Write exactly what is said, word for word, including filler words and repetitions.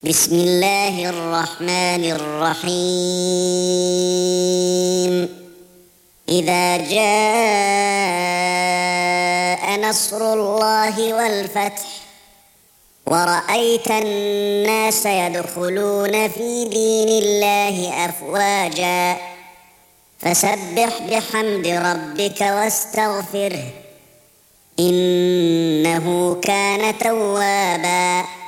بسم الله الرحمن الرحيم. إذا جاء نصر الله والفتح ورأيت الناس يدخلون في دين الله أفواجا فسبح بحمد ربك واستغفره إنه كان توابا.